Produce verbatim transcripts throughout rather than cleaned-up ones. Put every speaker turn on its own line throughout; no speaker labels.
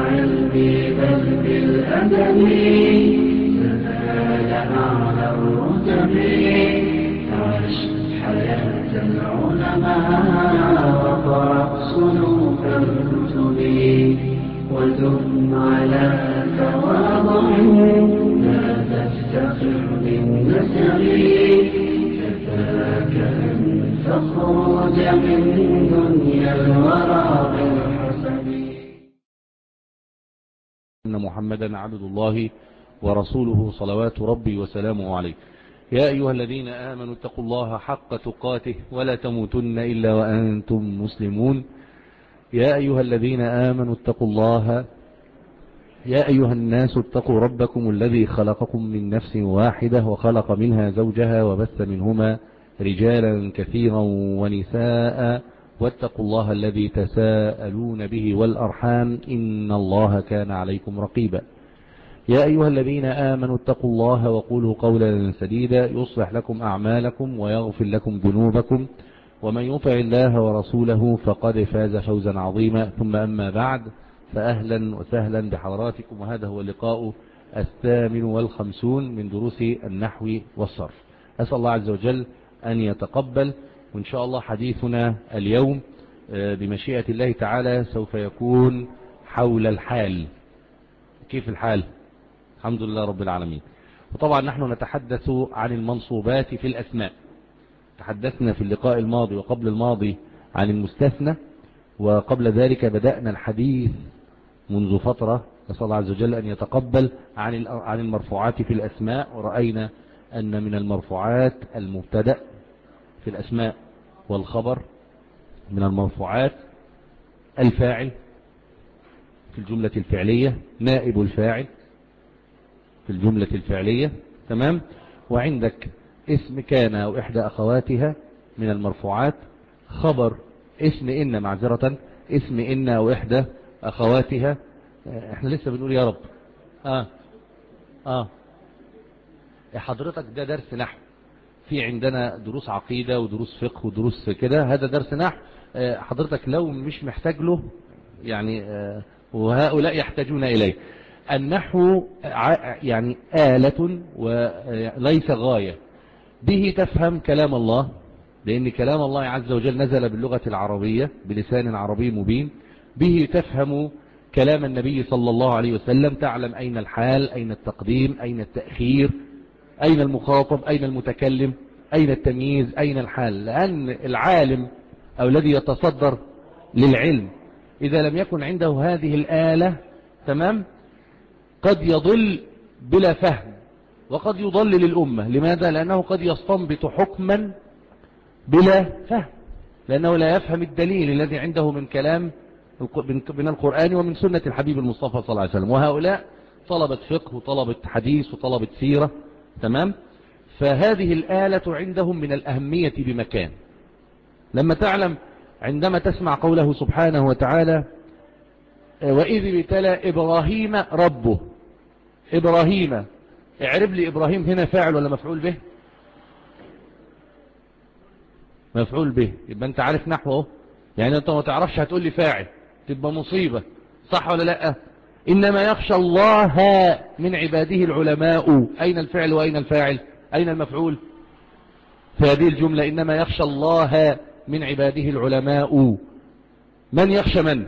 بالعلم بل بالأدب تنال أعلى الرتب. عش حياة العلماء وقرأ صنوف الكتب ودم على تواضع لا تفتخر بالنسب. كفاك أن تخرج من دنيا الورى بالحسب.
أن محمدا عبد الله ورسوله صلوات ربي وسلامه عليه. يا أيها الذين آمنوا اتقوا الله حق تقاته ولا تموتن إلا وأنتم مسلمون. يا أيها الذين آمنوا اتقوا الله يا أيها الناس اتقوا ربكم الذي خلقكم من نفس واحدة وخلق منها زوجها وبث منهما رجالا كثيرا ونساء واتقوا الله الذي تساءلون به والأرحام إن الله كان عليكم رقيبا. يا أيها الذين آمنوا اتقوا الله وقولوا قولا سديدا يصلح لكم أعمالكم ويغفر لكم ذنوبكم ومن يطع الله ورسوله فقد فاز فوزا عظيما. ثم أما بعد، فأهلا وسهلا بحضراتكم، وهذا هو اللقاء الثامن والخمسون من دروس النحو والصرف. أسأل الله عز وجل أن يتقبل، وإن شاء الله حديثنا اليوم بمشيئة الله تعالى سوف يكون حول الحال. كيف الحال؟ الحمد لله رب العالمين. وطبعا نحن نتحدث عن المنصوبات في الأسماء. تحدثنا في اللقاء الماضي وقبل الماضي عن المستثنى، وقبل ذلك بدأنا الحديث منذ فترة، نسأل الله عز وجل أن يتقبل، عن عن المرفوعات في الأسماء. ورأينا أن من المرفوعات المبتدأ في الأسماء والخبر، من المرفوعات الفاعل في الجملة الفعلية، نائب الفاعل في الجملة الفعلية، تمام. وعندك اسم كان أو إحدى أخواتها من المرفوعات، خبر اسم إن، معذرة اسم إن أو إحدى أخواتها. احنا لسه بنقول يا رب. آه آه يا حضرتك ده درس نحو، في عندنا دروس عقيدة ودروس فقه ودروس كده، هذا درس نحو. حضرتك لو مش محتاج له يعني، وهؤلاء يحتاجون إليه. النحو يعني آلة وليس غاية، به تفهم كلام الله، لأن كلام الله عز وجل نزل باللغة العربية بلسان عربي مبين. به تفهم كلام النبي صلى الله عليه وسلم، تعلم أين الحال، أين التقديم، أين التأخير، أين المخاطب، أين المتكلم، أين التمييز، أين الحال. لأن العالم أو الذي يتصدر للعلم إذا لم يكن عنده هذه الآلة، تمام، قد يضل بلا فهم وقد يضلل الأمة. لماذا؟ لأنه قد يستنبط حكما بلا فهم، لأنه لا يفهم الدليل الذي عنده من كلام من القرآن ومن سنة الحبيب المصطفى صلى الله عليه وسلم. وهؤلاء طلبة فقه وطلبة حديث وطلبة سيرة، تمام. فهذه الآلة عندهم من الأهمية بمكان. لما تعلم عندما تسمع قوله سبحانه وتعالى وإذ ابتلى إبراهيم ربه، إبراهيم، اعرب لي إبراهيم هنا فاعل ولا مفعول به؟ مفعول به. يبقى انت عارف نحوه، يعني انت ما تعرفش هتقول لي فاعل تبقى مصيبة، صح ولا لا؟ إنما يخشى الله من عباده العلماء. أين الفعل وأين الفاعل؟ أين المفعول في هذه الجملة؟ إنما يخشى الله من عباده العلماء. من يخشى من؟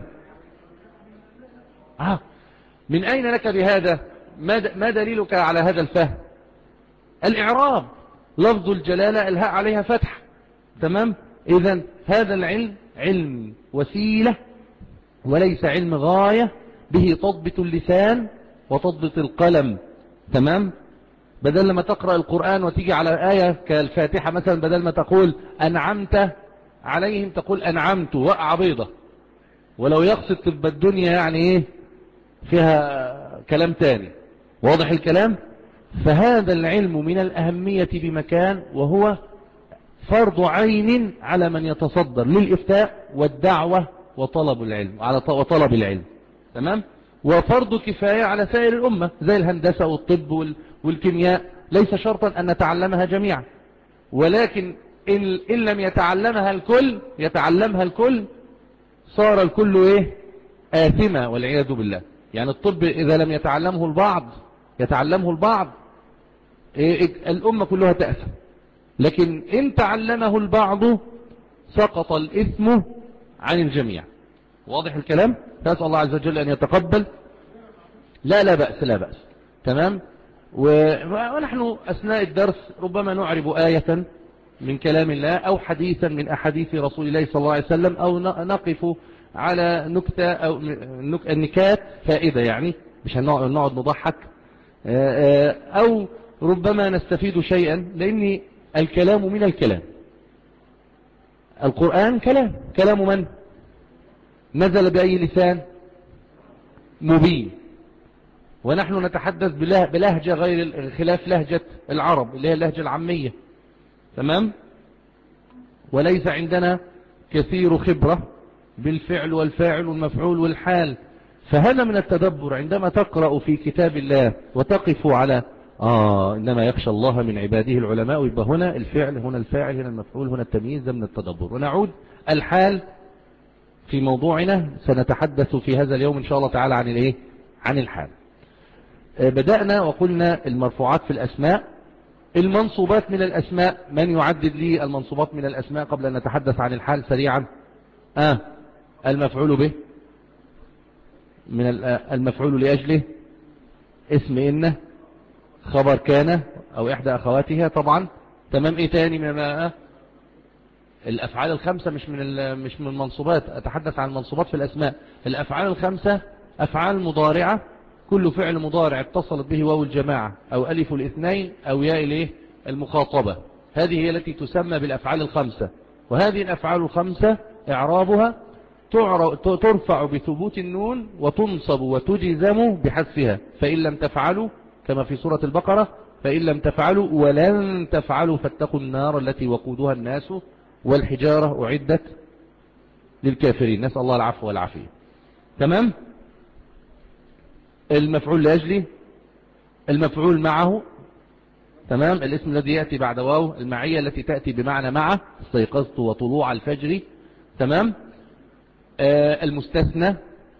آه. من أين لك بهذا؟ ما دليلك على هذا الفهم؟ الإعراب، لفظ الجلالة الهاء عليها فتح، تمام. إذن هذا العلم علم وسيلة وليس علم غاية، به تضبط اللسان وتضبط القلم، تمام. بدل لما تقرأ القرآن وتيجي على آية كالفاتحة مثلا، بدل ما تقول أنعمت عليهم تقول أنعمت، وقع بيضة. ولو يقصد تبقى الدنيا يعني إيه فيها كلام تاني، واضح الكلام. فهذا العلم من الأهمية بمكان، وهو فرض عين على من يتصدر للإفتاء والدعوة وطلب العلم على وطلب العلم، تمام. وفرض كفاية على سائر الأمة، زي الهندسة والطب والكيمياء، ليس شرطا أن نتعلمها جميعا، ولكن إن, إن لم يتعلمها الكل يتعلمها الكل صار الكل إيه؟ آثمة والعياذ بالله. يعني الطب إذا لم يتعلمه البعض يتعلمه البعض الأمة كلها تأثم، لكن إن تعلمه البعض سقط الإثم عن الجميع. واضح الكلام؟ فأسأل الله عز وجل أن يتقبل. لا لا بأس لا بأس. تمام. ونحن أثناء الدرس ربما نعرب آية من كلام الله أو حديثا من أحاديث رسول الله صلى الله عليه وسلم، أو نقف على نكتة أو النكات فائدة، يعني مش هنقعد نضحك، أو ربما نستفيد شيئا، لأن الكلام من الكلام. القرآن كلام، كلام من نزل بأي لسان مبين، ونحن نتحدث بلهجة غير خلاف لهجة العرب اللي هي اللهجة العامية. تمام. وليس عندنا كثير خبرة بالفعل والفاعل والمفعول والحال. فهذا من التدبر عندما تقرأ في كتاب الله وتقف على آه إنما يخشى الله من عباده العلماء، يبقى هنا الفعل، هنا الفاعل، هنا المفعول، هنا التمييز. ده من التدبر. ونعود الحال في موضوعنا، سنتحدث في هذا اليوم إن شاء الله تعالى عن الايه عن الحال. بدأنا وقلنا المرفوعات في الأسماء، المنصوبات من الأسماء. من يعدد لي المنصوبات من الأسماء قبل أن نتحدث عن الحال سريعا؟ آه المفعول به، من المفعول لأجله، اسم إن، خبر كان أو إحدى أخواتها طبعا. تمام. إيه تاني من آه الأفعال الخمسة؟ مش من مش من المنصوبات، أتحدث عن المنصوبات في الأسماء. الأفعال الخمسة أفعال مضارعة، كل فعل مضارع اتصلت به واو الجماعة أو ألف الاثنين أو ياء الايه المخاطبة، هذه هي التي تسمى بالأفعال الخمسة. وهذه الأفعال الخمسة إعرابها ترفع بثبوت النون وتنصب وتجزم بحذفها، فإن لم تفعلوا كما في سورة البقرة، فإن لم تفعلوا ولن تفعلوا فاتقوا النار التي وقودها الناس والحجارة أعدت للكافرين. نسأل الله العفو والعافية. تمام. المفعول لأجله، المفعول معه. تمام. الاسم الذي يأتي بعد واو، المعية التي تأتي بمعنى معه، استيقظت وطلوع الفجر. تمام. آه المستثنى،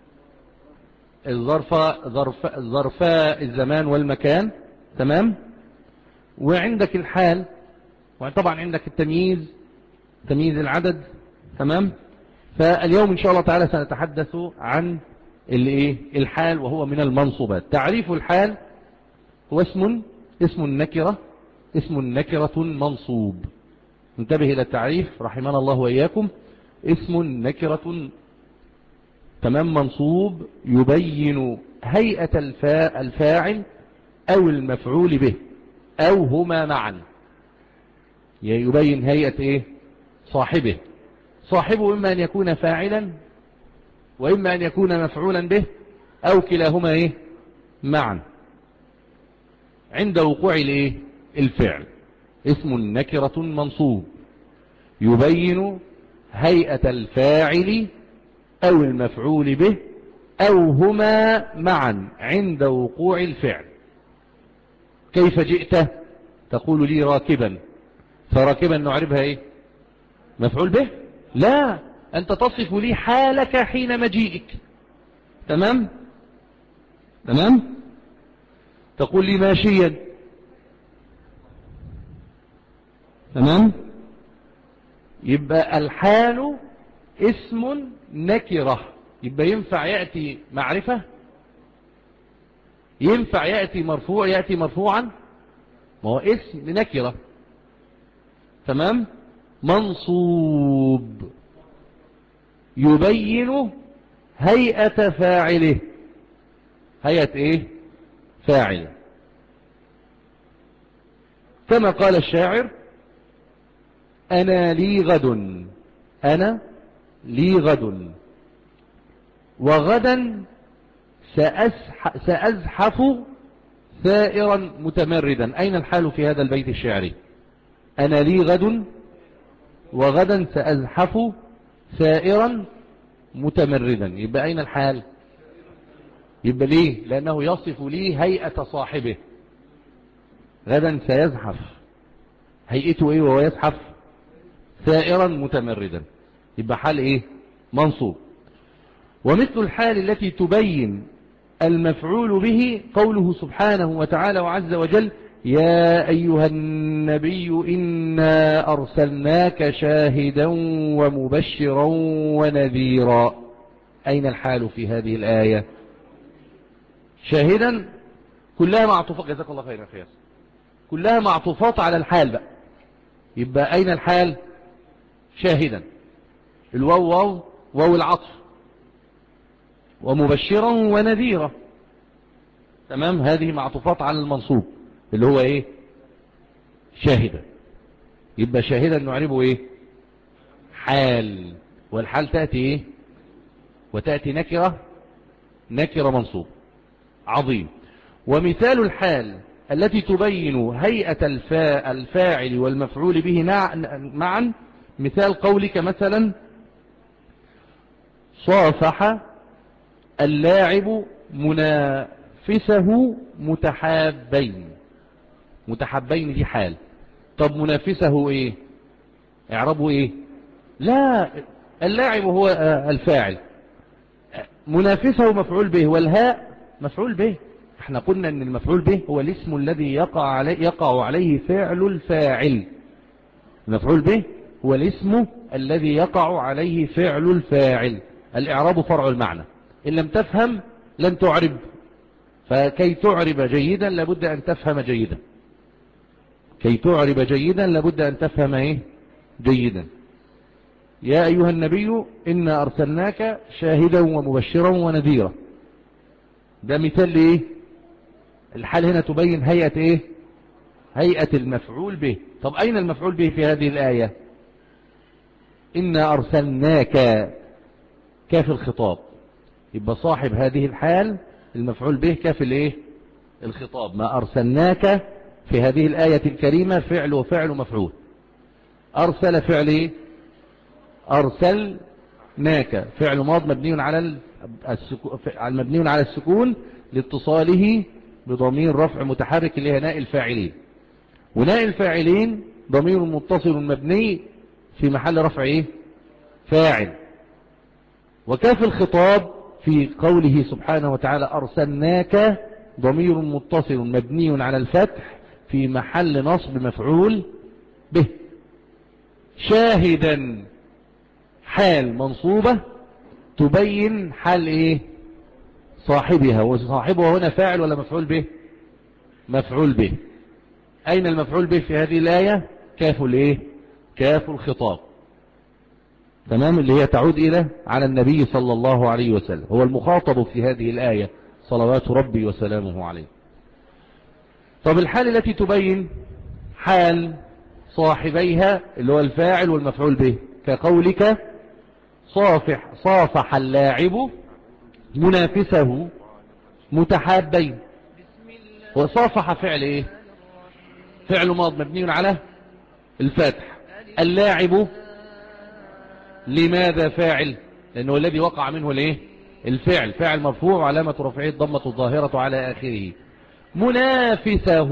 الظرف ظرف ظرفاء الزمان والمكان. تمام. وعندك الحال، وطبعا عندك التمييز، تمييز العدد. تمام. فاليوم إن شاء الله تعالى سنتحدث عن الايه الحال، وهو من المنصوبات. تعريف الحال هو اسم اسم النكرة اسم النكرة منصوب. انتبه إلى التعريف رحمنا الله وإياكم. اسم نكرة، تمام، منصوب يبين هيئة الفا الفاعل أو المفعول به أو هما معا. يبين هيئة إيه صاحبه. صاحبه إما أن يكون فاعلا وإما أن يكون مفعولا به أو كلاهما إيه معا عند وقوع الإيه الفعل. اسم نكرة منصوب يبين هيئة الفاعل أو المفعول به أو هما معا عند وقوع الفعل. كيف جئت؟ تقول لي راكبا، فراكبا نعربها إيه مفعول به؟ لا، أنت تصف لي حالك حين مجيئك. تمام تمام. تقول لي ماشيا. تمام. يبقى الحال اسم نكرة، يبقى ينفع يأتي معرفة، ينفع يأتي مرفوع، يأتي مرفوعا، ما هو اسم نكرة. تمام. منصوب يبين هيئة فاعله، هيئة ايه فاعل، كما قال الشاعر أنا لي غد، أنا لي غد وغدا سأزحف ثائرا متمردا. أين الحال في هذا البيت الشعري؟ أنا لي غد وغدا سأزحف ثائرا متمردا. يبقى أين الحال؟ يبقى ليه؟ لأنه يصف لي هيئة صاحبه. غدا سيزحف، هيئته ايه وهو يزحف؟ ثائرا متمردا. يبقى حال ايه منصوب. ومثل الحال التي تبين المفعول به قوله سبحانه وتعالى وعز وجل يا أيها النبي إنا أرسلناك شاهدا ومبشرا ونذيرا. أين الحال في هذه الآية؟ شاهدا كلها معطوفات، جزاك الله خيرا يا ياسر، كلها معطوفات على الحال بقى. يبقى أين الحال؟ شاهدا، الواو واو واو العطف، ومبشرا ونذيرا. تمام، هذه معطوفات على المنصوب اللي هو ايه؟ شاهدا. يبقى شاهدا نعربه ايه؟ حال، والحال تأتي ايه؟ وتأتي نكرة، نكرة منصوب. عظيم. ومثال الحال التي تبين هيئة الفا الفاعل والمفعول به معا، مثال قولك مثلا صافح اللاعب منافسه متحابين. متحابين دي حال. طب منافسه ايه؟ اعربه ايه؟ لا، اللاعب هو الفاعل، منافسه مفعول به، والهاء مفعول به. احنا قلنا ان المفعول به هو الاسم الذي يقع عليه, يقع عليه فعل الفاعل. المفعول به هو الاسم الذي يقع عليه فعل الفاعل. الاعراب فرع المعنى، ان لم تفهم لن تعرب، فكي تعرب جيدا لابد ان تفهم جيدا. كي تعرب جيدا لابد ان تفهم ايه؟ جيدا. يا ايها النبي انا ارسلناك شاهدا ومبشرا ونذيرا. ده مثال لايه؟ الحال هنا تبين هيئة ايه؟ هيئة المفعول به. طب اين المفعول به في هذه الآية؟ انا ارسلناك، كاف الخطاب. يبقى صاحب هذه الحال المفعول به كاف الايه؟ الخطاب. ما ارسلناك في هذه الآية الكريمة فعل وفعل مفعول. ارسل فعل ايه؟ ارسلناك فعل ماض مبني على السكون، مبني على السكون لاتصاله بضمير رفع متحرك اللي هي ناء الفاعلين. وناء الفاعلين ضمير متصل مبني في محل رفع ايه؟ فاعل. وكاف الخطاب في قوله سبحانه وتعالى أرسلناك ضمير متصل مبني على الفتح في محل نصب مفعول به. شاهدا حال منصوبة تبين حال ايه؟ صاحبها. وصاحبها هنا فاعل ولا مفعول به؟ مفعول به. اين المفعول به في هذه الآية؟ كاف الايه؟ كاف الخطاب. تمام، اللي هي تعود الى على النبي صلى الله عليه وسلم، هو المخاطب في هذه الآية صلوات ربي وسلامه عليه. طب الحال التي تبين حال صاحبيها اللي هو الفاعل والمفعول به، كقولك صافح صافح اللاعب منافسه متحابين. وصافح فعل ايه؟ فعل ماض مبني على الفتح. اللاعب لماذا فاعل؟ لانه الذي وقع منه الايه؟ الفعل. فاعل مرفوع وعلامة رفعه الضمة الظاهرة على اخره. منافسه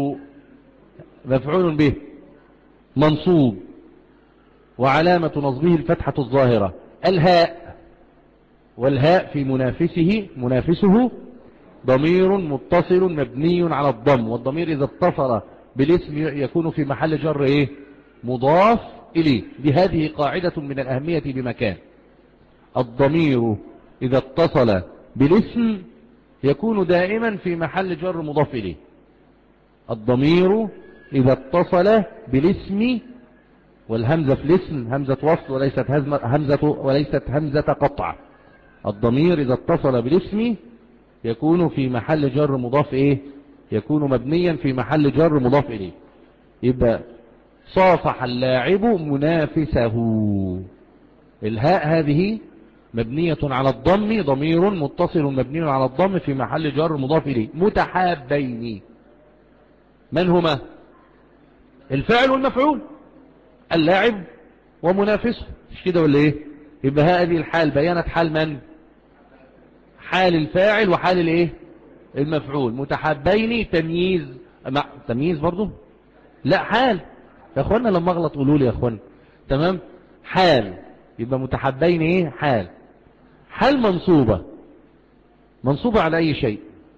مفعول به منصوب وعلامة نصبه الفتحة الظاهرة. الهاء، والهاء في منافسه منافسه ضمير متصل مبني على الضم، والضمير إذا اتصل بالاسم يكون في محل جر ايه؟ مضاف إليه. بهذه قاعدة من الأهمية بمكان. الضمير إذا اتصل بالاسم يكون دائما في محل جر مضاف إليه. الضمير إذا اتصل بالاسم، والهمزة في الاسم همزة وصل وليست همزة وليست همزة قطع. الضمير إذا اتصل بالاسم يكون في محل جر مضاف إيه؟ يكون مبنيا في محل جر مضاف إليه. يبقى صافح اللاعب منافسه. الهاء هذه مبنية على الضم، ضمير متصل مبني على الضم في محل جر مضاف إليه. متحابين، من هما؟ الفاعل والمفعول، اللاعب ومنافسه، مش كده ولا ايه؟ يبقى هذه الحال بيانت حال من؟ حال الفاعل وحال الايه؟ المفعول. متحابين تمييز، مع تمييز برضو؟ لا، حال يا اخوانا، لما اغلط قولوا لي يا اخوانا. تمام، حال. يبقى متحابين ايه؟ حال. حال منصوبة منصوبة على أي شيء؟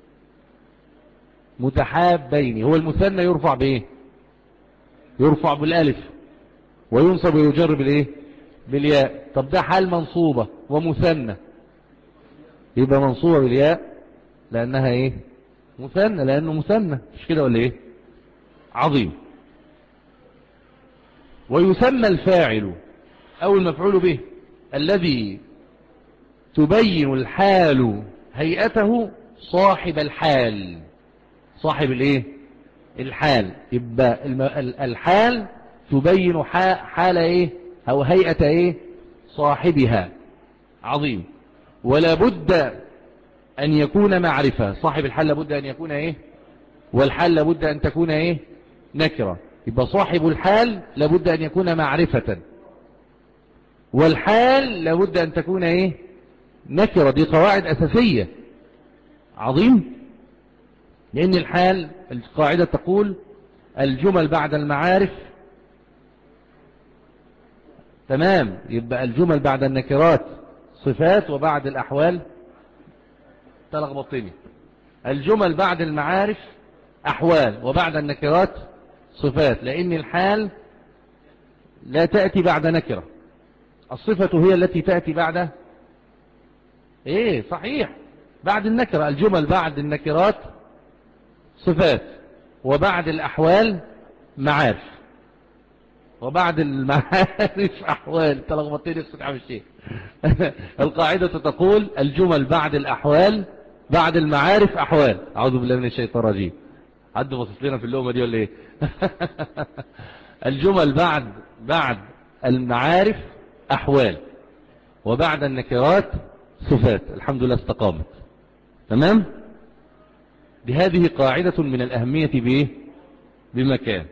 متحابين. هو المثنى يرفع بإيه؟ يرفع بالألف وينصب ويجر بالإيه؟ بالياء. طب ده حال منصوبة ومثنى، يبقى منصوبة بالياء لأنها إيه؟ مثنى، لأنه مثنى، مش كده ولا إيه؟ عظيم. ويسمى الفاعل أو المفعول به الذي تبين الحال هيئته صاحب الحال. صاحب الايه؟ الحال. يبقى الحال تبين حال ايه او هيئة ايه؟ صاحبها. عظيم. ولا بد ان يكون معرفة. صاحب الحال لابد ان يكون ايه؟ والحال لابد ان تكون ايه؟ نكرة. يبقى صاحب الحال لابد ان يكون معرفة، والحال لابد ان تكون ايه؟ نكرة. دي قواعد اساسية. عظيم. لان الحال القاعدة تقول الجمل بعد المعارف، تمام، يبقى الجمل بعد النكرات صفات، وبعد الاحوال تلخبطني. الجمل بعد المعارف احوال، وبعد النكرات صفات، لان الحال لا تأتي بعد نكرة. الصفة هي التي تأتي بعد ايه؟ صحيح، بعد النكرة. الجمل بعد النكرات صفات، وبعد الأحوال معارف، وبعد المعارف أحوال. تلخبطين الصوت عم الشيخ. القاعدة تقول الجمل بعد الأحوال، بعد المعارف أحوال. أعوذ بالله من الشيطان الرجيم. حد بصص لنا في اللقمة دي ولا ايه؟ الجمل بعد بعد المعارف أحوال، وبعد النكرات صفات. الحمد لله استقامت. تمام. بهذه قاعدة من الأهمية بإيه؟ بمكان.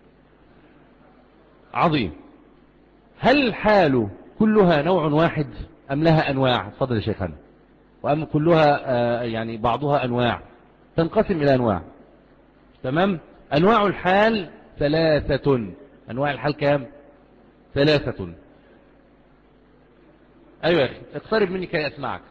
عظيم. هل الحال كلها نوع واحد أم لها أنواع؟ فضل يا شيخنا. وأم كلها آه يعني بعضها أنواع؟ تنقسم إلى أنواع. تمام. أنواع الحال ثلاثة. أنواع الحال كام؟ ثلاثة. أيوة يا أخي، اقترب مني كي أسمعك.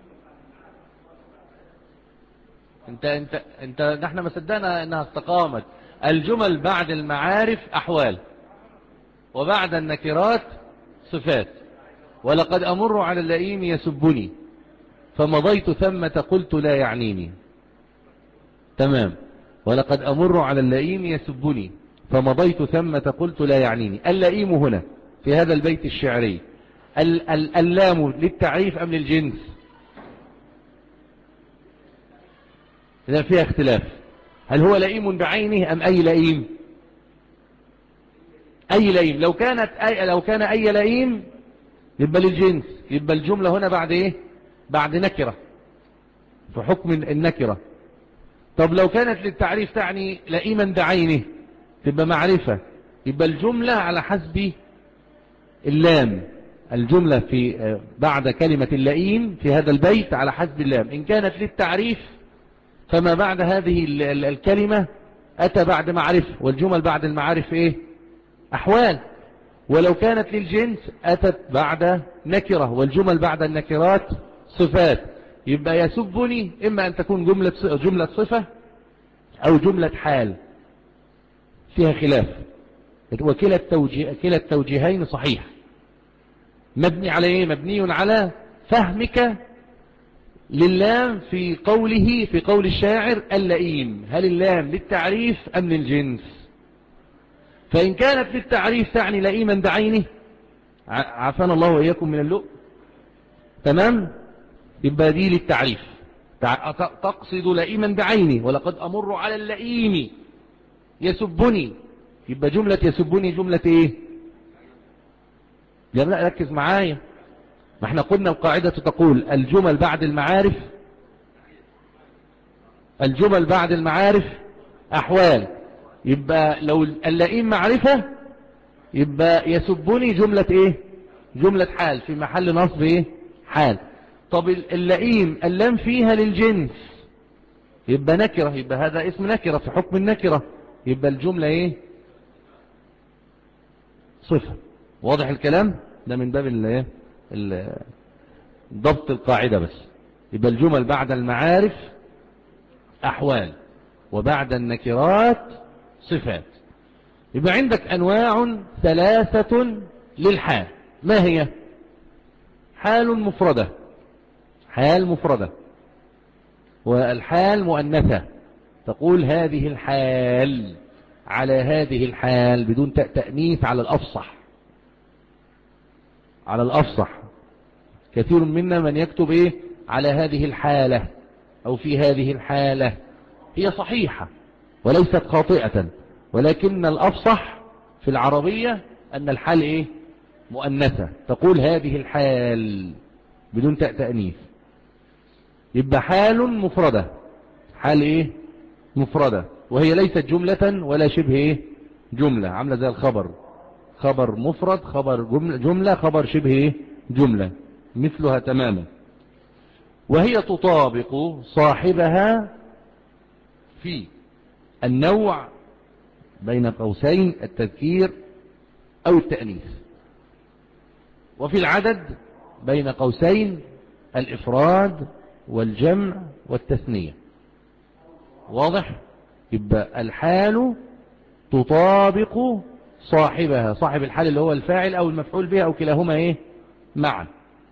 انت انت انت نحن ما صدقنا انها استقامت. الجمل بعد المعارف احوال، وبعد النكرات صفات. ولقد امر على اللئيم يسبني فمضيت ثمة قلت لا يعنيني. تمام. ولقد امر على اللئيم يسبني فمضيت ثمة قلت لا يعنيني. اللئيم هنا في هذا البيت الشعري اللام للتعريف ام للجنس؟ إذا فيها اختلاف. هل هو لئيم بعينه أم أي لئيم؟ أي لئيم. لو كانت أي لو كان أي لئيم يبقى للجنس، يبقى الجملة هنا بعد إيه؟ بعد نكرة في حكم النكرة. طب لو كانت للتعريف تعني لئيما بعينه تبقى معرفة، يبقى الجملة على حسب اللام. الجملة في بعد كلمة اللئيم في هذا البيت على حسب اللام. إن كانت للتعريف فما بعد هذه الكلمة أتى بعد معرفة، والجمل بعد المعارف إيه؟ أحوال. ولو كانت للجنس أتت بعد نكرة، والجمل بعد النكرات صفات. يبقى يسبني إما أن تكون جملة جملة صفة أو جملة حال، فيها خلاف. وكلا التوجيه كلا التوجيهين صحيح. مبني على إيه؟ مبني على فهمك للام في قوله في قول الشاعر اللئيم. هل اللام للتعريف أم للجنس؟ فإن كانت للتعريف تعني لئيما بعينه، عافانا الله وإياكم من اللؤم، تمام، يبقى دي للتعريف، تقصد لئيما بعينه. ولقد أمر على اللئيم يسبني، يبقى جملة يسبني جملة ايه؟ لا ركز معايا، ما احنا قلنا القاعدة تقول الجمل بعد المعارف الجمل بعد المعارف أحوال. يبقى لو اللئيم معرفة يبقى يسبني جملة ايه؟ جملة حال في محل نصب ايه؟ حال. طب اللئيم اللام فيها للجنس يبقى نكرة، يبقى هذا اسم نكرة في حكم النكرة، يبقى الجملة ايه؟ صفة. واضح الكلام ده من باب الايه؟ ضبط القاعدة بس. يبقى الجمل بعد المعارف أحوال، وبعد النكرات صفات. يبقى عندك أنواع ثلاثة للحال. ما هي؟ حال مفردة، حال مفردة، والحال مؤنثة، تقول هذه الحال، على هذه الحال بدون تأنيث على الأفصح، على الأفصح. كثير منا من يكتب إيه؟ على هذه الحالة أو في هذه الحالة. هي صحيحة وليست خاطئة، ولكن الأفصح في العربية أن الحال إيه؟ مؤنثة، تقول هذه الحال بدون تأنيث. يبقى حال مفردة، حال إيه؟ مفردة، وهي ليست جملة ولا شبه إيه؟ جملة، عاملة زي الخبر، خبر مفرد، خبر جملة, جملة خبر شبه إيه؟ جملة، مثلها تماما. وهي تطابق صاحبها في النوع بين قوسين التذكير أو التأنيث، وفي العدد بين قوسين الإفراد والجمع والتثنية. واضح؟ يبقى الحال تطابق صاحبها، صاحب الحال اللي هو الفاعل أو المفعول به أو كلاهما إيه؟ معا.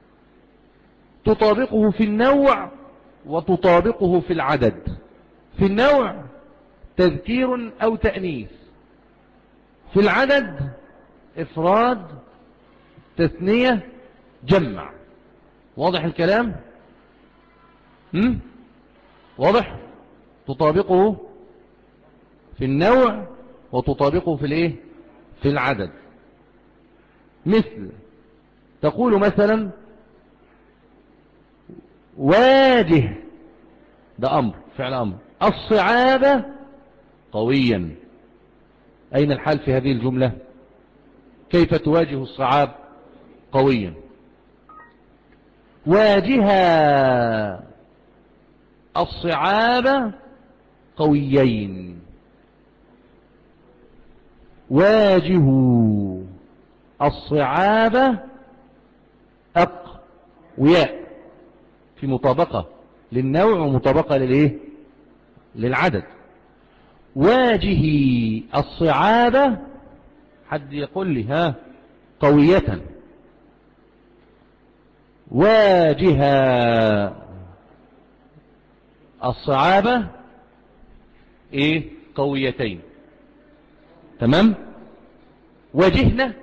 تطابقه في النوع وتطابقه في العدد. في النوع تذكير أو تأنيث، في العدد إفراد تثنية جمع. واضح الكلام؟ هم؟ واضح؟ تطابقه في النوع وتطابقه في الايه؟ في العدد. مثل تقول مثلا واجه، ده أمر، فعل أمر، الصعاب قويا. أين الحال في هذه الجملة؟ كيف تواجه الصعاب؟ قويا. واجها الصعاب قويين. واجهوا الصعاب أقوياء، في مطابقة للنوع ومطابقة للإيه؟ للعدد. واجهي الصعاب، حد يقول لي ها؟ قوية. واجها الصعاب ايه؟ قويتين. تمام. واجهنا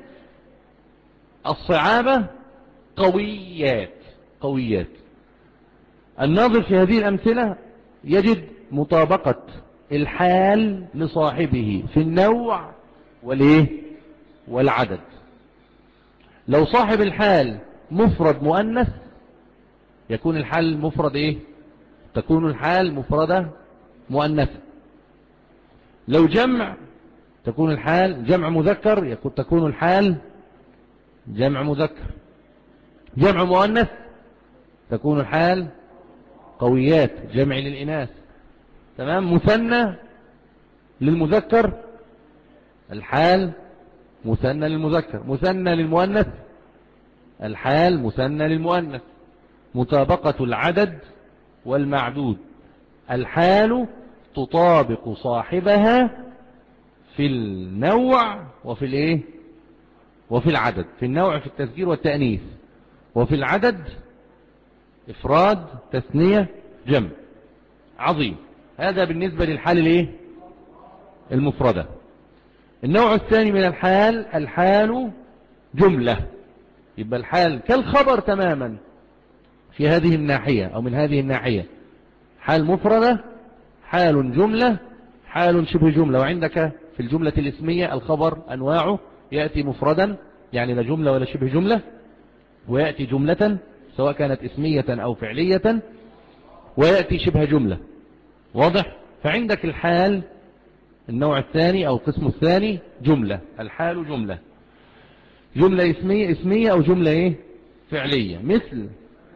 الصعاب قويات، قويات. الناظر في هذه الأمثلة يجد مطابقة الحال لصاحبه في النوع والايه؟ والعدد. لو صاحب الحال مفرد مؤنث يكون الحال مفرد ايه؟ تكون الحال مفردة مؤنثة. لو جمع تكون الحال جمع مذكر، يكون تكون الحال جمع مذكر. جمع مؤنث تكون الحال قويات، جمع للإناث. تمام. مثنى للمذكر الحال مثنى للمذكر، مثنى للمؤنث الحال مثنى للمؤنث. مطابقة العدد والمعدود. الحال تطابق صاحبها في النوع وفي الايه؟ وفي العدد. في النوع في التذكير والتأنيث، وفي العدد إفراد تثنية جمع. عظيم. هذا بالنسبة للحال الايه؟ المفردة. النوع الثاني من الحال الحال جملة. يبقى الحال كالخبر تماما في هذه الناحية أو من هذه الناحية. حال مفردة، حال جملة، حال شبه جملة. وعندك في الجملة الاسمية الخبر أنواعه، يأتي مفردا يعني لا جملة ولا شبه جملة، ويأتي جملة سواء كانت اسمية أو فعلية، ويأتي شبه جملة. واضح؟ فعندك الحال النوع الثاني أو القسم الثاني جملة. الحال جملة، جملة اسمية اسمية أو جملة إيه؟ فعلية. مثل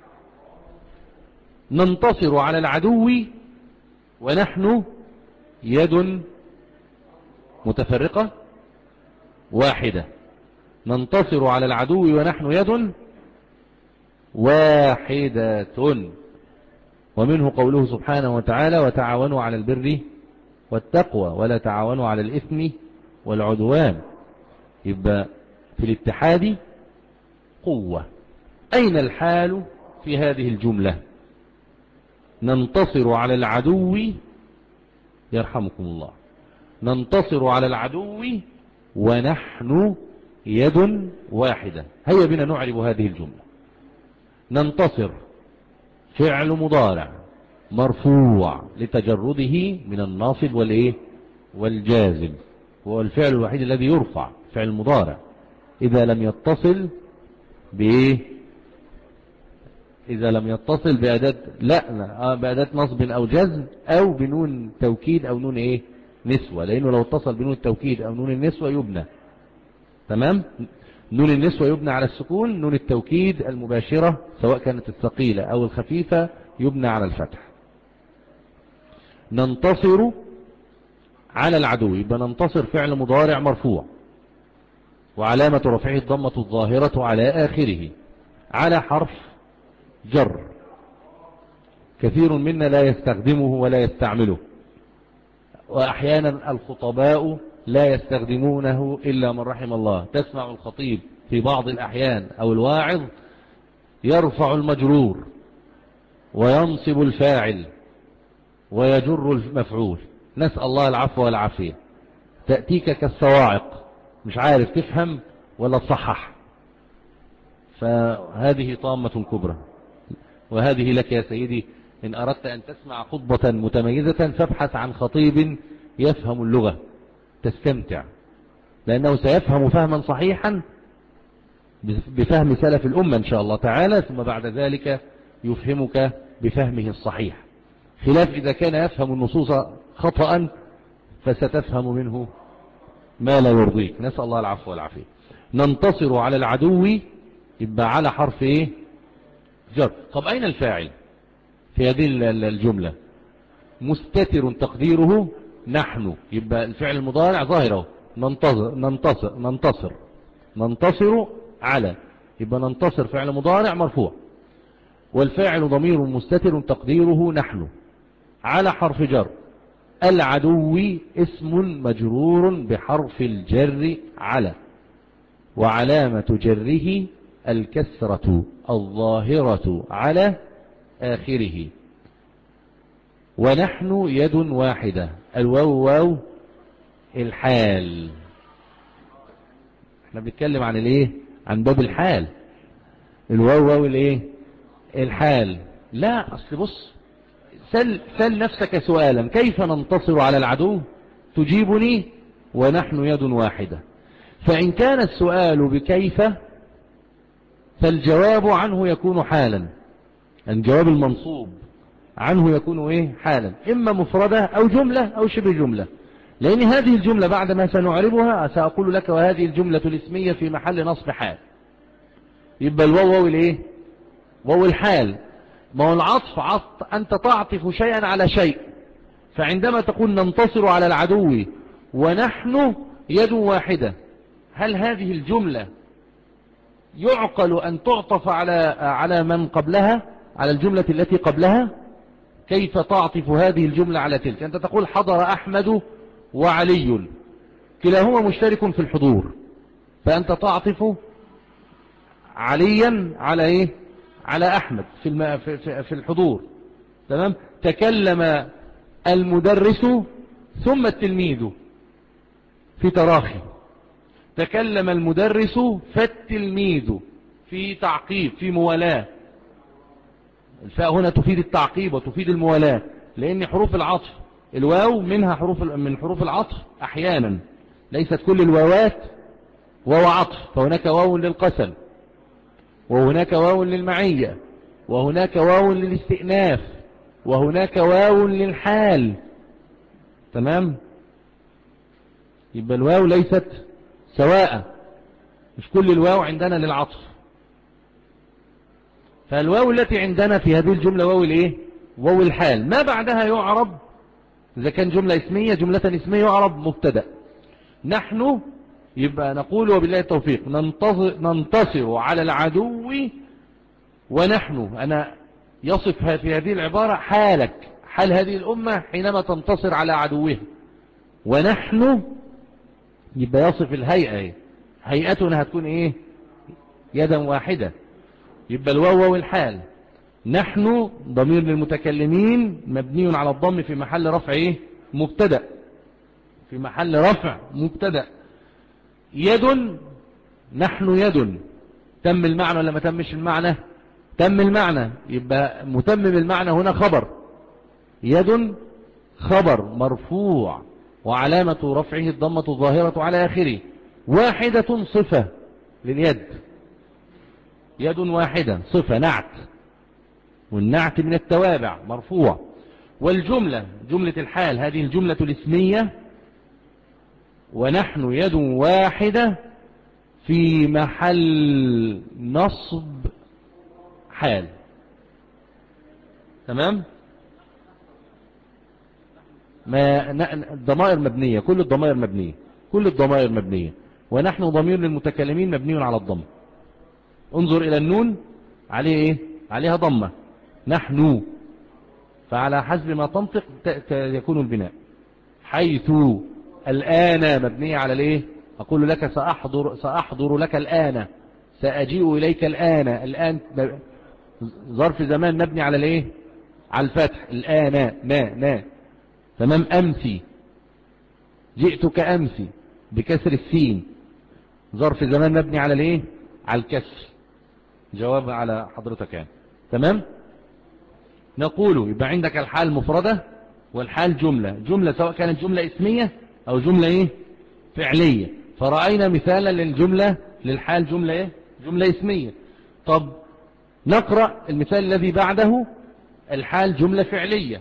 ننتصر على العدو ونحن يد متفرقة واحدة. ننتصر على العدو ونحن يد واحدة. ومنه قوله سبحانه وتعالى وتعاونوا على البر والتقوى ولا تعاونوا على الإثم والعدوان. يبقى في الاتحاد قوة. أين الحال في هذه الجملة؟ ننتصر على العدو، يرحمكم الله، ننتصر على العدو ونحن يد واحدة. هيا بنا نعرب هذه الجملة. ننتصر فعل مضارع مرفوع لتجرده من الناصب والإيه والجازم، هو الفعل الوحيد الذي يرفع فعل مضارع إذا لم يتصل بإيه إذا لم يتصل بأداة لا, لا بأداة نصب أو جزم أو بنون توكيد أو نون إيه نسوة، لأنه لو اتصل بنون التوكيد أو نون النسوة يبنى. تمام. نون النسوة يبنى على السكون، نون التوكيد المباشرة سواء كانت الثقيلة أو الخفيفة يبنى على الفتح. ننتصر على العدو، يبقى ننتصر فعل مضارع مرفوع وعلامة رفعه الضمة الظاهرة على آخره، على حرف جر كثير منا لا يستخدمه ولا يستعمله، وأحيانا الخطباء لا يستخدمونه إلا من رحم الله. تسمع الخطيب في بعض الأحيان أو الواعظ يرفع المجرور وينصب الفاعل ويجر المفعول، نسأل الله العفو والعافية. تأتيك كالصواعق، مش عارف تفهم ولا تصحح. فهذه طامة كبرى. وهذه لك يا سيدي، إن أردت أن تسمع خطبة متميزة فابحث عن خطيب يفهم اللغة تستمتع، لأنه سيفهم فهما صحيحا بفهم سلف الأمة إن شاء الله تعالى، ثم بعد ذلك يفهمك بفهمه الصحيح، خلاف إذا كان يفهم النصوص خطأ فستفهم منه ما لا يرضيك. نسأل الله العفو والعافية. ننتصر على العدو، يبقى على حرف ايه جر. طب أين الفاعل في هذه الجملة؟ مستتر تقديره نحن، يبقى الفعل المضارع ظاهره ننتصر ننتصر ننتصر ننتصر على، يبقى ننتصر فعل مضارع مرفوع والفاعل ضمير مستتر تقديره نحن على حرف جر. العدو اسم مجرور بحرف الجر على، وعلامة جره الكسرة الظاهرة على آخره. ونحن يد واحدة، الواو واو الحال. احنا بنتكلم عن الايه؟ عن باب الحال. الواو واو الايه؟ الحال. لا اصل بص، سل, سل نفسك سؤالا: كيف ننتصر على العدو؟ تجيبني ونحن يد واحدة. فإن كان السؤال بكيف فالجواب عنه يكون حالا، الجواب المنصوب عنه يكون ايه؟ حالا، اما مفردة او جملة او شبه جملة. لان هذه الجملة بعد ما سنعربها سأقول لك وهذه الجملة الاسمية في محل نصب حال، يبقى الواو واو الايه؟ واو الحال. ما هو العطف عطف، انت تعطف شيئا على شيء، فعندما تقول ننتصر على العدو ونحن يد واحدة، هل هذه الجملة يعقل أن تعطف على على من قبلها، على الجملة التي قبلها؟ كيف تعطف هذه الجملة على تلك؟ أنت تقول حضر أحمد وعلي، كلاهما مشترك في الحضور، فأنت تعطف عليا على إيه؟ على أحمد في الم... في في الحضور. تمام. تكلم المدرس ثم التلميذ في تراخي، تكلم المدرس فالتلميذ في تعقيب، في موالاة. الفاء هنا تفيد التعقيب وتفيد الموالاة، لأن حروف العطف الواو منها حروف من حروف العطف أحيانا، ليست كل الواوات واو عطف، فهناك واو للقسم، وهناك واو للمعية، وهناك واو للاستئناف، وهناك واو للحال. تمام. يبقى الواو ليست سواء، مش كل الواو عندنا للعطف. فالواو التي عندنا في هذه الجملة واو الايه؟ واو الحال. ما بعدها يعرب إذا كان جملة اسمية، جملة اسمية يعرب مبتدأ. نحن، يبقى نقول وبالله التوفيق ننتصر, ننتصر على العدو ونحن. أنا يصف في هذه العبارة حالك، حال هذه الأمة حينما تنتصر على عدوها. ونحن يبقى يصف الهيئة، هيئتنا هتكون ايه؟ يدا واحدة. يبقى الواو والحال. نحن ضمير للمتكلمين مبني على الضم في محل رفع ايه؟ مبتدأ، في محل رفع مبتدأ. يد، نحن يد، تم المعنى ولا ما تمش المعنى؟ تم المعنى. يبقى متمم المعنى هنا خبر، يد خبر مرفوع وعلامة رفعه الضمة الظاهرة على آخره. واحدة صفة لليد، يد واحدة صفة نعت، والنعت من التوابع مرفوع. والجملة جملة الحال هذه الجملة الاسمية، ونحن يد واحدة في محل نصب حال. تمام؟ ما الضمائر مبنية، كل الضمائر مبنية، كل الضمائر مبنية. ونحن ضمير للمتكلمين مبني على الضم. انظر إلى النون عليه إيه؟ عليها ضمة، نحن، فعلى حسب ما تنطق يكون البناء. حيث الآن مبنية على الإيه؟ أقول لك سأحضر, سأحضر لك الآن، سأجيء إليك الآن. الآن ظرف زمان مبني على الإيه؟ على الفتح. الآن نا نا. تمام. أمسي، جئتك أمسي بكسر السين، ظرف زمان مبني على الإيه؟ على الكسر. جواب على حضرتك يعني. تمام. نقول يبقى عندك الحال مفردة والحال جملة، جملة سواء كانت جملة اسمية أو جملة إيه؟ فعلية. فرأينا مثالا للجملة للحال جملة إيه؟ جملة اسمية. طب نقرأ المثال الذي بعده، الحال جملة فعلية.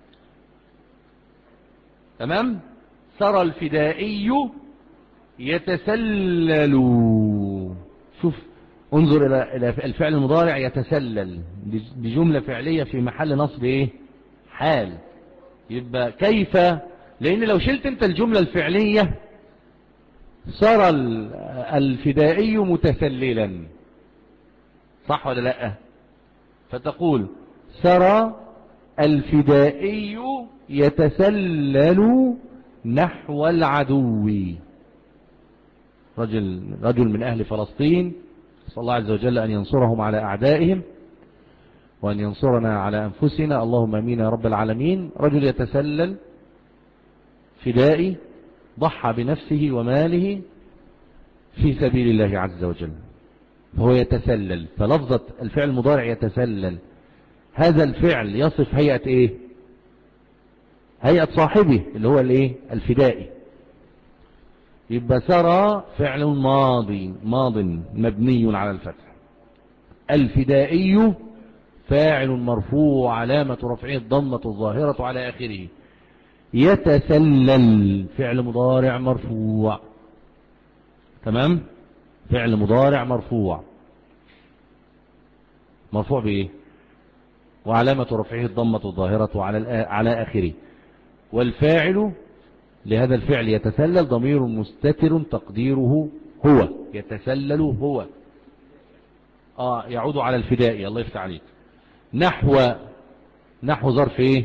تمام. سرى الفدائي يتسلل. شوف، انظر إلى الفعل المضارع يتسلل بجملة فعلية في محل نصب إيه؟ حال. يبقى كيف؟ لأن لو شلت انت الجملة الفعلية سرى الفدائي متسللا، صح ولا لا؟ فتقول سرى الفدائي يتسلل نحو العدو. رجل, رجل من أهل فلسطين، صلى الله عز وجل أن ينصرهم على أعدائهم وأن ينصرنا على أنفسنا، اللهم امين يا رب العالمين. رجل يتسلل فدائي ضحى بنفسه وماله في سبيل الله عز وجل، فهو يتسلل. فلفظة الفعل المضارع يتسلل، هذا الفعل يصف هيئة ايه؟ هيئة صاحبه اللي هو الايه؟ الفدائي. يبقى سرى فعل ماضي ماض مبني على الفتح، الفدائي فاعل مرفوع علامة رفعه الضمة الظاهرة على آخره، يتسلل فعل مضارع مرفوع. تمام. فعل مضارع مرفوع، مرفوع بإيه؟ وعلامة رفعه الضمة الظاهرة على على آخره. والفاعل لهذا الفعل يتسلل ضمير مستتر تقديره هو، يتسلل هو، آه يعود على الفدائي. الله يفتح عليك. نحو، نحو ظرف ايه؟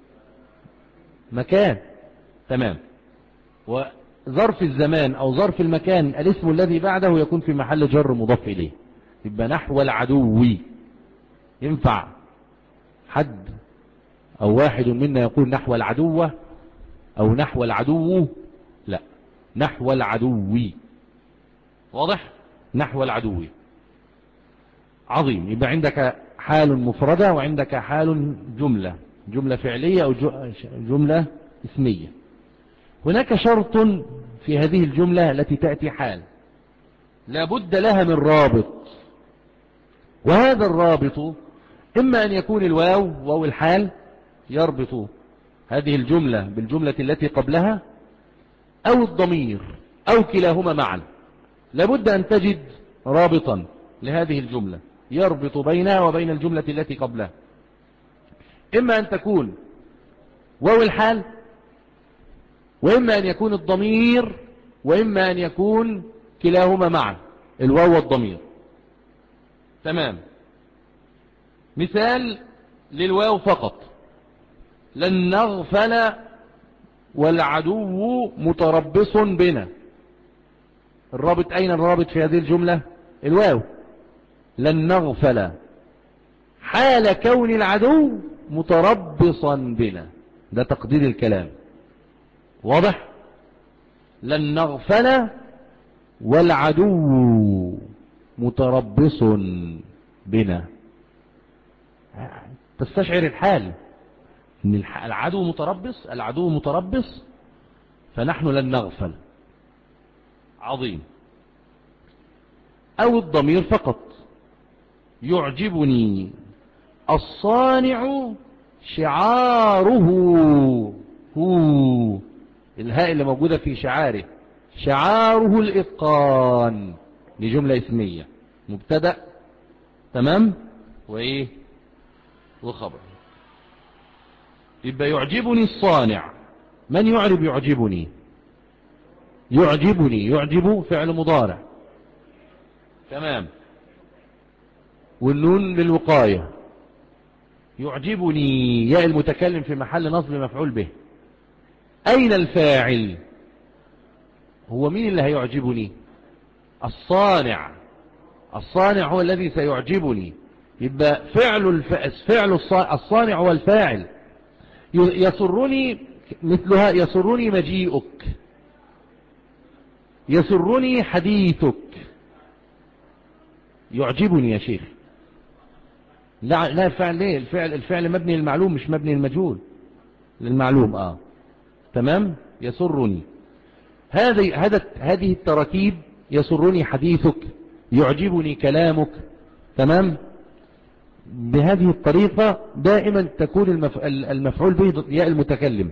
مكان. تمام. وظرف الزمان او ظرف المكان الاسم الذي بعده يكون في محل جر مضاف اليه. يبقى نحو العدو. ينفع حد او واحد منا يقول نحو العدو او نحو العدو؟ لا، نحو العدو. واضح؟ نحو العدو. عظيم. يبقى عندك حال مفردة وعندك حال جملة، جملة فعلية أو جملة اسمية. هناك شرط في هذه الجملة التي تأتي حال، لابد لها من رابط، وهذا الرابط إما أن يكون الواو، واو الحال يربط هذه الجملة بالجملة التي قبلها، أو الضمير، أو كلاهما معا. لابد أن تجد رابطا لهذه الجملة يربط بينها وبين الجملة التي قبلها. إما أن تكون واو الحال، وإما أن يكون الضمير، وإما أن يكون كلاهما معا، الواو والضمير. تمام. مثال للواو فقط. لن نغفل والعدو متربص بنا. الرابط أين الرابط في هذه الجملة؟ الواو. لن نغفل حال كون العدو متربصا بنا، ده تقدير الكلام. واضح؟ لن نغفل والعدو متربص بنا، تستشعر الحال ان العدو متربص، العدو متربص، فنحن لن نغفل. عظيم. او الضمير فقط. يعجبني الصانع شعاره، هو الهاء اللي موجودة في شعاره، شعاره الإتقان، لجملة اسمية مبتدأ تمام وإيه وخبر. يبقى يعجبني الصانع. من يعرب يعجبني؟ يعجبني، يعجب فعل مضارع تمام، والنون للوقاية. يعجبني ياء المتكلم في محل نصب مفعول به. أين الفاعل؟ هو مين اللي هيعجبني؟ الصانع. الصانع هو الذي سيعجبني. يبقى فعل الف... فعل الصانع هو الفاعل. يسرني مثلها، يسرني مجيئك، يسرني حديثك. يعجبني يا شيخ. لا لا الفعل ليه؟ الفعل الفعل مبني للمعلوم مش مبني للمجهول. للمعلوم اه تمام. يسرني هذه هذا هذه التراكيب. يسرني حديثك، يعجبني كلامك تمام. بهذه الطريقة دائما تكون المف... المفعول به ياء المتكلم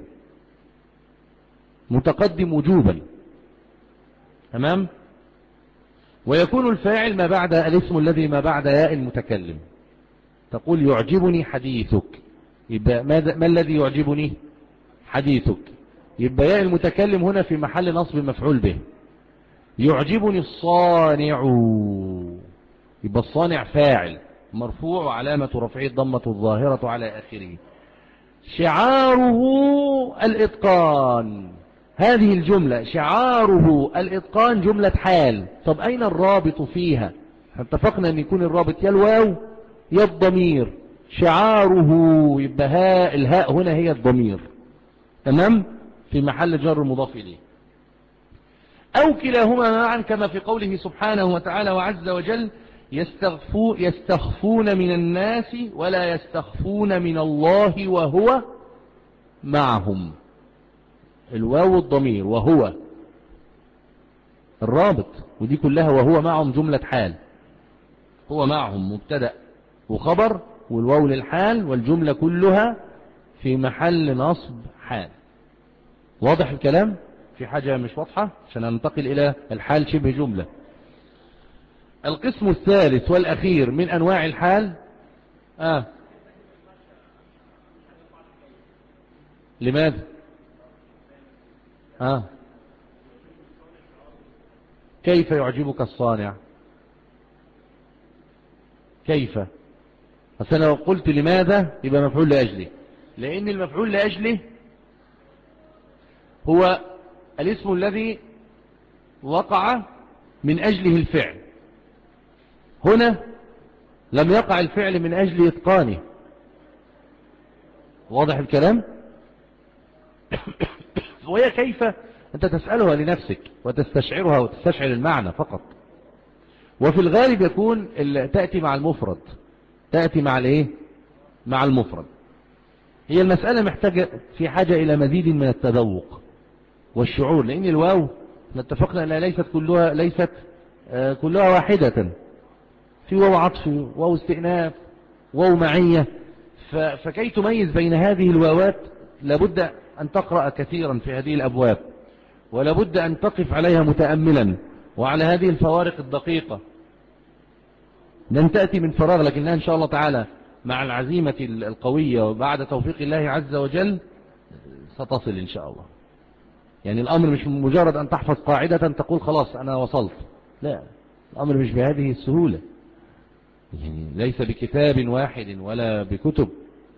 متقدم وجوبا تمام، ويكون الفاعل ما بعد الاسم الذي ما بعد ياء المتكلم. تقول يعجبني حديثك، يبقى ماذا ما الذي يعجبني؟ حديثك. يبقى ياء المتكلم هنا في محل نصب مفعول به. يعجبني الصانع، يبقى الصانع فاعل مرفوع وعلامة رفعه الضمة الظاهرة على آخره. شعاره الإتقان. هذه الجملة شعاره الإتقان جملة حال. طب أين الرابط فيها؟ اتفقنا أن يكون الرابط يا الواو يا الضمير. شعاره يبقى هاء، الهاء هنا هي الضمير تمام، في محل جر مضاف إليه. أو كلاهما معا كما في قوله سبحانه وتعالى وعز وجل يستخفو يستخفون من الناس ولا يستخفون من الله وهو معهم. الواو الضمير وهو الرابط، ودي كلها وهو معهم جملة حال. هو معهم مبتدأ وخبر، والواو للحال، والجملة كلها في محل نصب حال. واضح الكلام؟ في حاجة مش واضحة عشان ننتقل إلى الحال شبه جملة. القسم الثالث والأخير من أنواع الحال آه. لماذا؟ آه. كيف يعجبك الصانع؟ كيف؟ بس أنا لو قلت لماذا يبقى مفعول لأجله، لأن المفعول لأجله هو الاسم الذي وقع من أجله الفعل. هنا لم يقع الفعل من أجل إتقانه. واضح الكلام؟ وهي كيف أنت تسألها لنفسك وتستشعرها وتستشعر المعنى فقط. وفي الغالب يكون تأتي مع المفرد، تأتي مع الايه؟ مع المفرد. هي المسألة محتاجة في حاجة إلى مزيد من التذوق والشعور، لأن الواو اتفقنا أنها ليست كلها ليست آه كلها واحدة. في واو عطف، واو استئناف، واو معية. فكي تميز بين هذه الواوات لابد أن تقرأ كثيرا في هذه الأبواب، ولابد أن تقف عليها متأملا وعلى هذه الفوارق الدقيقة. لن تأتي من فراغ، لكنها إن شاء الله تعالى مع العزيمة القوية وبعد توفيق الله عز وجل ستصل إن شاء الله. يعني الأمر مش مجرد أن تحفظ قاعدة تقول خلاص أنا وصلت، لا، الأمر مش بهذه السهولة. يعني ليس بكتاب واحد ولا بكتب،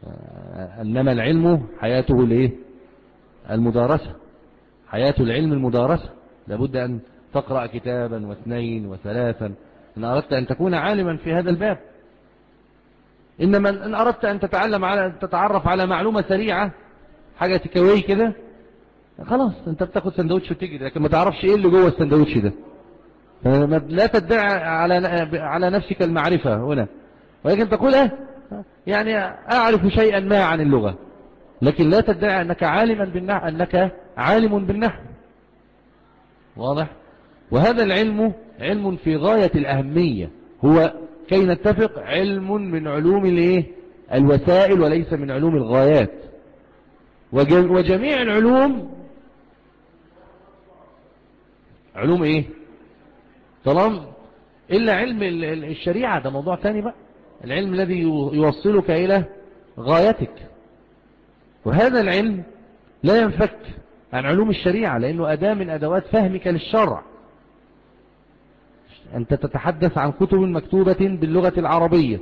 إنما العلم حياته الايه؟ المدارسة. حياة العلم المدارسة. لابد أن تقرأ كتابا واثنين وثلاثا إن أردت أن تكون عالما في هذا الباب. إنما إن أردت أن تتعلم على تتعرف على معلومة سريعة، حاجة تكوي كده، خلاص أنت بتاخد سندوتش وتجري، لكن ما تعرفش إيه اللي جوه السندوتش ده. لا تدعي على على نفسك المعرفة هنا، ولكن تقول اه يعني أعرف شيئا ما عن اللغة، لكن لا تدعي أنك عالما بالنحو، أنك عالم بالنحو. واضح؟ وهذا العلم علم في غاية الأهمية، هو كي نتفق علم من علوم الايه؟ الوسائل وليس من علوم الغايات. وجميع العلوم علوم ايه؟ طالما إلا علم الشريعة، ده موضوع ثاني بقى، العلم الذي يوصلك إلى غايتك. وهذا العلم لا ينفك عن علوم الشريعة، لأنه أداة من أدوات فهمك للشرع. أنت تتحدث عن كتب مكتوبة باللغة العربية،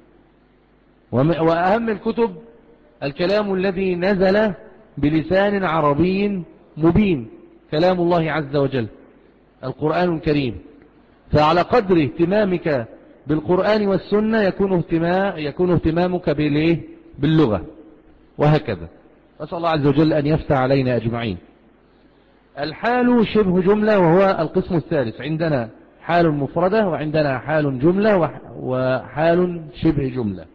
وأهم الكتب الكلام الذي نزل بلسان عربي مبين، كلام الله عز وجل، القرآن الكريم. فعلى قدر اهتمامك بالقرآن والسنة يكون اهتمام يكون اهتمامك بالايه؟ باللغة، وهكذا. أسأل الله عز وجل أن يفتح علينا أجمعين. الحال شبه جملة، وهو القسم الثالث. عندنا حال مفردة، وعندنا حال جملة، وحال شبه جملة.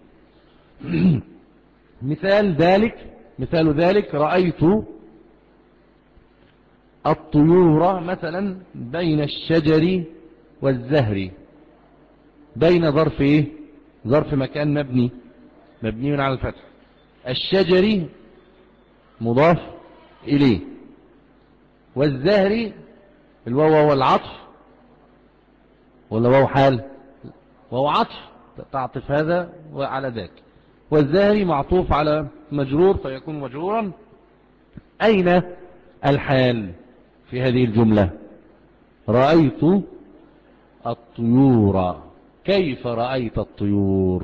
مثال ذلك مثال ذلك رأيت الطيور مثلا بين الشجر والزهر. بين ظرف ايه؟ ظرف مكان مبني مبني على الفتح. الشجر مضاف إليه، والزهر الواو والعطف، ولا واو حال؟ واو عطف تعطف هذا وعلى ذاك. والزهر معطوف على مجرور فيكون مجرورا. أين الحال في هذه الجملة؟ رأيت الطيور. كيف رأيت الطيور؟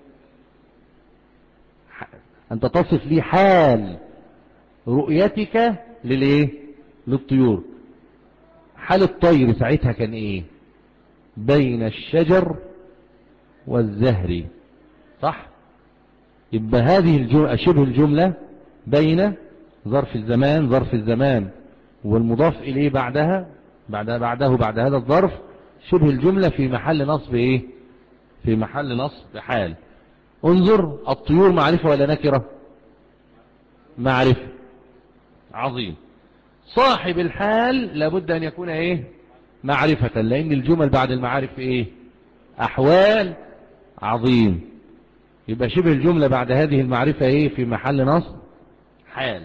أنت تصف لي حال رؤيتك للإيه؟ للطيور. حال الطير ساعتها كان إيه؟ بين الشجر والزهر، صح؟ يبقى هذه الجملة شبه الجملة بين ظرف الزمان ظرف الزمان والمضاف إليه بعدها بعد بعده بعد هذا الظرف، شبه الجملة في محل نصب إيه؟ في محل نصب حال. انظر، الطيور معرفة ولا نكرة؟ معرفة. عظيم. صاحب الحال لابد أن يكون إيه؟ معرفة، لأن الجمل بعد المعارف إيه؟ أحوال. عظيم. يبقى شبه الجملة بعد هذه المعرفة إيه؟ في محل نصب حال.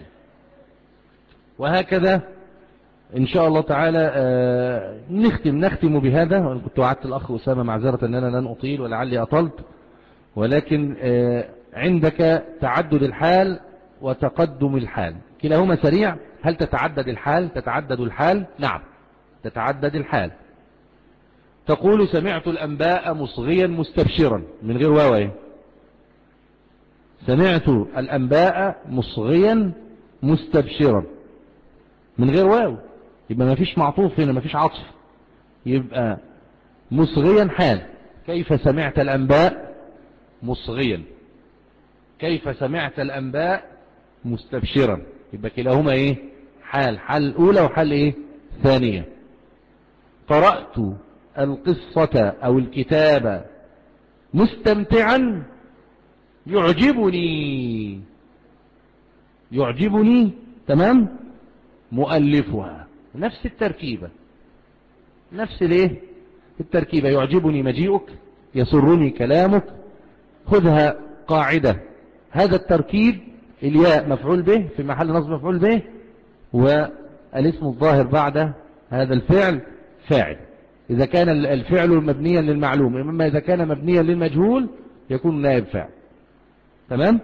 وهكذا إن شاء الله تعالى. آه نختم نختم بهذا. وأنا كنت وعدت الأخ أسامة معذرة أن أنا لن أطيل ولعلي أطلت، ولكن آه عندك تعدد الحال وتقدم الحال، كلاهما سريع. هل تتعدد الحال؟ تتعدد الحال؟ نعم تتعدد الحال. تقول سمعت الأنباء مصغيا مستبشرا، من غير واو. سمعت الأنباء مصغيا مستبشرا من غير واو، يبقى ما فيش معطوف هنا، ما فيش عطف، يبقى مصغيا حال. كيف سمعت الأنباء مصغيا؟ كيف سمعت الأنباء مستبشرا؟ يبقى كلاهما ايه؟ حال. حال الأولى وحال ايه؟ ثانية. قرأت القصة أو الكتاب مستمتعا يعجبني. يعجبني تمام. مؤلفها نفس التركيبة، نفس الايه؟ التركيبة. يعجبني مجيئك، يسرني كلامك. خذها قاعدة، هذا التركيب الياء مفعول به في محل نصب مفعول به، والاسم الظاهر بعد هذا الفعل فاعل إذا كان الفعل مبنيا للمعلوم، إما إذا كان مبنيا للمجهول يكون نائب فاعل. تمام.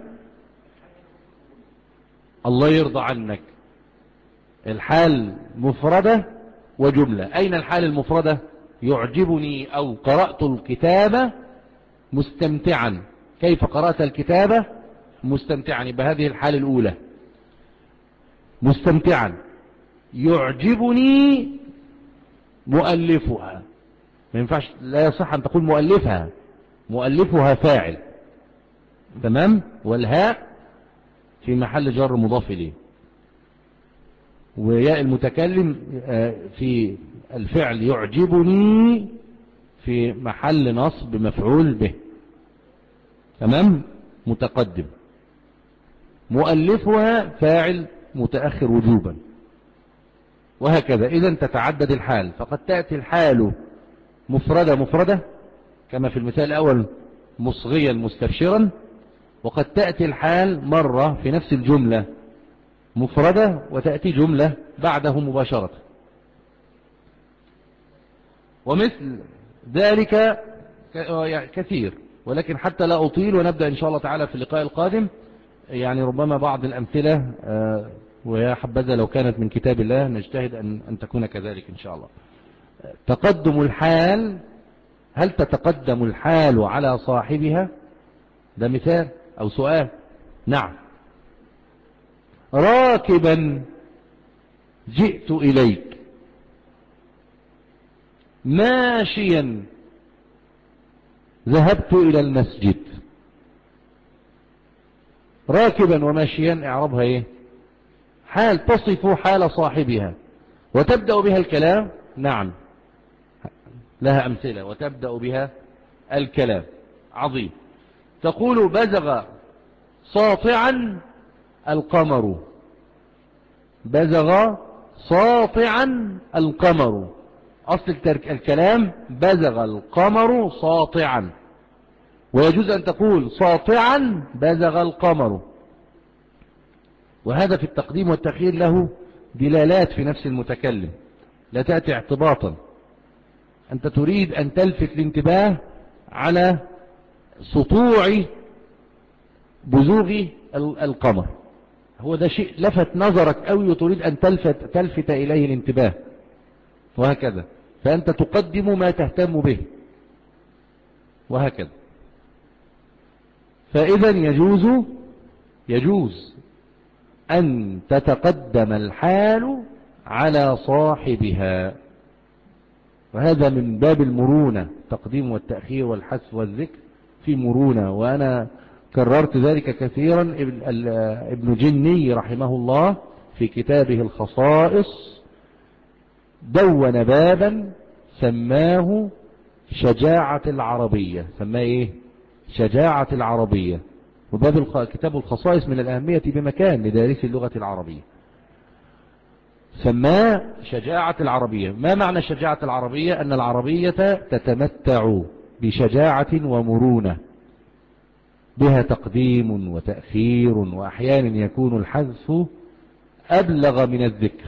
الله يرضى عنك. الحال مفردة وجملة. أين الحال المفردة؟ يعجبني أو قرأت الكتاب مستمتعا. كيف قرأت الكتاب؟ مستمتعا، يبقى هذه الحالة الأولى مستمتعا. يعجبني مؤلفها، ما ينفعش، لا يصح أن تقول مؤلفها، مؤلفها فاعل، تمام، والهاء في محل جر مضاف إليه، وياء المتكلم في الفعل يعجبني في محل نصب مفعول به، تمام، متقدم. مؤلفها فاعل متأخر وجوبا، وهكذا. إذن تتعدد الحال، فقد تأتي الحال مفردة مفردة كما في المثال الأول مصغيا مستبشرا، وقد تأتي الحال مرة في نفس الجملة مفردة وتأتي جملة بعده مباشرة. ومثل ذلك كثير، ولكن حتى لا أطيل ونبدأ إن شاء الله تعالى في اللقاء القادم، يعني ربما بعض الأمثلة ويا حبذا لو كانت من كتاب الله، نجتهد أن, أن تكون كذلك إن شاء الله. تقدم الحال، هل تتقدم الحال على صاحبها؟ ده مثال أو سؤال. نعم. راكبا جئت إليك، ماشيا ذهبت إلى المسجد. راكبا وماشيا اعربها ايه؟ حال تصف حال صاحبها وتبدأ بها الكلام. نعم، لها أمثلة وتبدأ بها الكلام. عظيم. تقول بزغ ساطعا القمر، بزغ ساطعا القمر، أصل الكلام بزغ القمر ساطعا، ويجوز أن تقول ساطعا بزغ القمر. وهذا في التقديم والتأخير له دلالات في نفس المتكلم، لا تأتي اعتباطا. أنت تريد أن تلفت الانتباه على سطوع بزوغ القمر، هو ده شيء لفت نظرك أوي وتريد أن تلفت, تلفت إليه الانتباه، وهكذا. فأنت تقدم ما تهتم به، وهكذا. فإذا يجوز يجوز أن تتقدم الحال على صاحبها، وهذا من باب المرونة، التقديم والتأخير والحذف والذكر في مرونة. وأنا كررت ذلك كثيرا. ابن جني رحمه الله في كتابه الخصائص دون بابا سماه شجاعة العربية، سماه ايه؟ شجاعة العربية. وباب كتاب الخصائص من الأهمية بمكان لدارس اللغة العربية، سماه شجاعة العربية. ما معنى شجاعة العربية؟ أن العربية تتمتع بشجاعة ومرونة، بها تقديم وتأخير، وأحيانا يكون الحذف أبلغ من الذكر،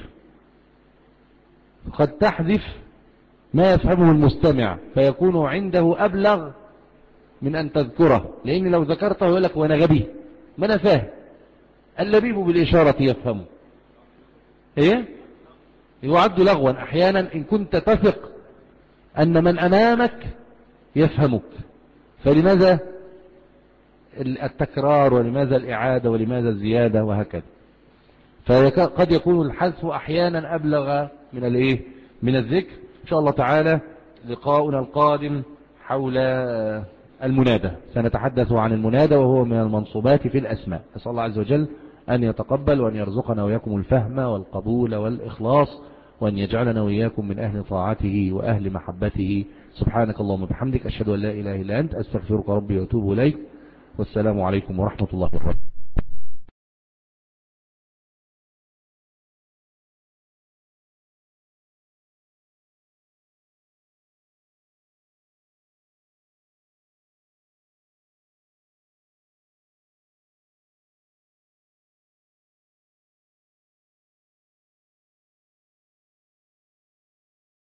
قد تحذف ما يفهمه المستمع فيكون عنده أبلغ من أن تذكره، لأن لو ذكرته يقول لك وأنا غبي، ما أنا فاهم. اللبيب بالإشارة يفهمه، إيه؟ يعد لغوا أحيانا إن كنت تثق أن من أمامك يفهمك. فلماذا التكرار، ولماذا الإعادة، ولماذا الزيادة، وهكذا. فقد يكون الحذف أحيانا أبلغ من الإيه؟ من الذكر. إن شاء الله تعالى لقاؤنا القادم حول المنادى، سنتحدث عن المنادى وهو من المنصوبات في الأسماء. أسأل الله عز وجل أن يتقبل وأن يرزقنا وإياكم الفهم والقبول والإخلاص، وأن يجعلنا وإياكم من أهل طاعته وأهل محبته. سبحانك اللهم وبحمدك، أشهد أن لا إله إلا أنت، أستغفرك ربي وأتوب إليك، والسلام عليكم ورحمة الله وبركاته.